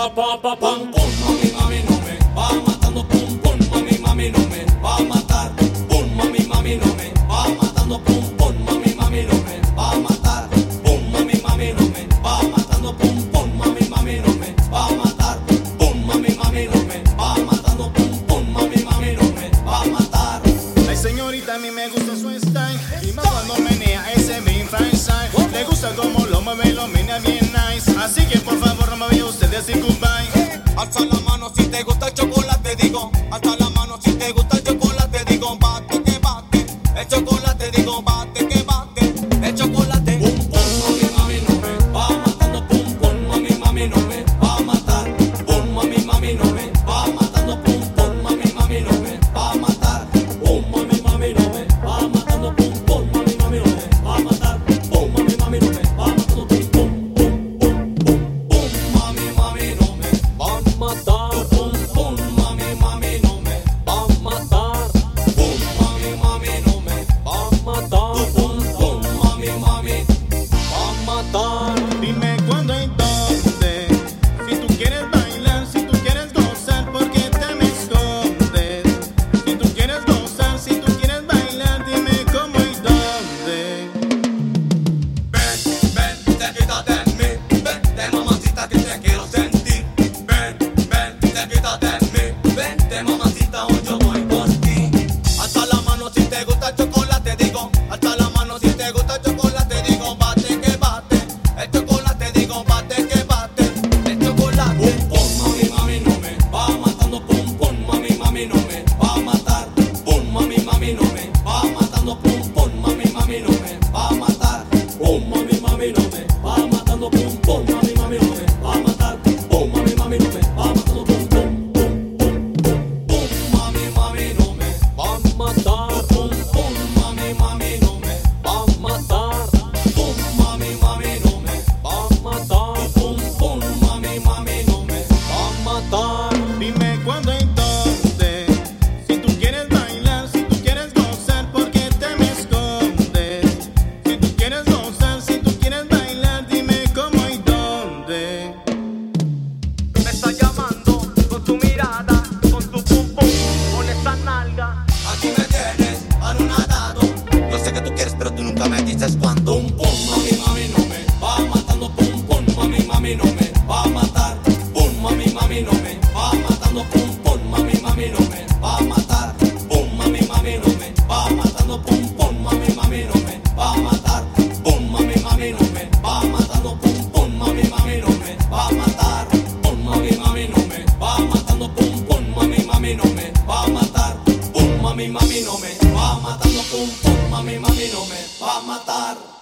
Pum, pum, mami, mami, no me va matando. Pum, pum, mami, mami, no me va a matar. Pum, mami, mami, no me va matando. Pum, pum, mami, mami, no me va a matar. Pum, mami, mami, no me va matando. Pum, pum, mami, mami, no me va a matar. Pum, mami, mami, no me va matando. Pum, pum, mami, mami, no me va a matar. Ay, señorita, a mí me gusta su style. Y más cuando menea ese mi freestyle. Le gusta como lo mueve, lo menea bien nice. Así que por favor no me vaya usted a decir goodbye. Alza la mano si te gusta el chocolate, digo. Alza la mano si te gusta el chocolate, digo. Bate que bate, el chocolate, digo. Bate que bate, el chocolate. Pum, pum, mami, mami, no me va matando. Pum, pum, mami, mami, no me va a matar. Pum, mami, mami, no me va matando. Pum, pum, mami, mami, no me va a matar. Pum, mami, mami, no me va matando. Pum, pum, mami, mami, no me va a matar. Pum, mami, mami, no me va matando. Pum, pum, pum, pum, pum, pum, mami, mami, no me va a matar. Pum, pum, mami, mami, no me va a matar. Pum, mami, mami, no me va a matar. Pum, pum, mami, mami, va a matar. Dime cuándo y dónde. Si tú quieres bailar, si tú quieres gozar, ¿por qué te me escondes? Si tú quieres gozar, si tú quieres bailar, dime cómo y dónde. Ven, ven, te quítate de mí. Vente, mamacita, que te quiero sentir. Ven, ven, te quítate de mí. Vente, mamacita, hoy yo voy por ti. Alza la mano si te gusta el chocolate, digo. Alza la mano si te gusta el chocolate, digo. Bate que bate, el chocolate, digo. Bate que bate, el chocolate. Pum, pum, mami, mami, no me va matando. Pum, pum, mami, mami, no me va a matar. Pum, mami, mami, no me va matando. Pum, pum, mami, mami, no me va a matar. Pum, mami, mami, no me va matando. Pum, pum, mami, mami, no me va a matar. Pum, mami, mami, no me va matando. Pum, pum, pum, pum, pum, pum, mami, mami, no me va a matar. Pum, pum, mami, mami, no me va a matar. Pum, mami, mami, no me va a matar. Pum, pum, mami, mami, no me va a matar. Dime cuándo y dónde. Si tú quieres bailar, si tú quieres gozar, ¿por qué te me escondes? Si tú quieres gozar, si tú quieres bailar, dime cómo y dónde. Me está llamando con tu mirada, con tu pum pum, con esa nalga. Aquí me tienes anonadado. Yo sé que tú quieres, pero tú nunca me dices cuándo. Pum, pum, mami, mami, no me va matando. Pum, pum, mami, mami, no me va a matar. Pum, mami, mami, no me va matando. Pum, pum, mami, mami, no me va a matar. Pum, mami, mami, no me va matando. Pum, pum, mami, mami, no me va a matar. Pum, mami, mami, no me va matando. Pum, pum, mami, mami, no me va a matar. Pum, mami, mami, no me va matando. Pum, pum, mami, mami, no me va a matar. Pum, mami, mami, no me va matando. Pum, pum, mami, mami, no me va a matar.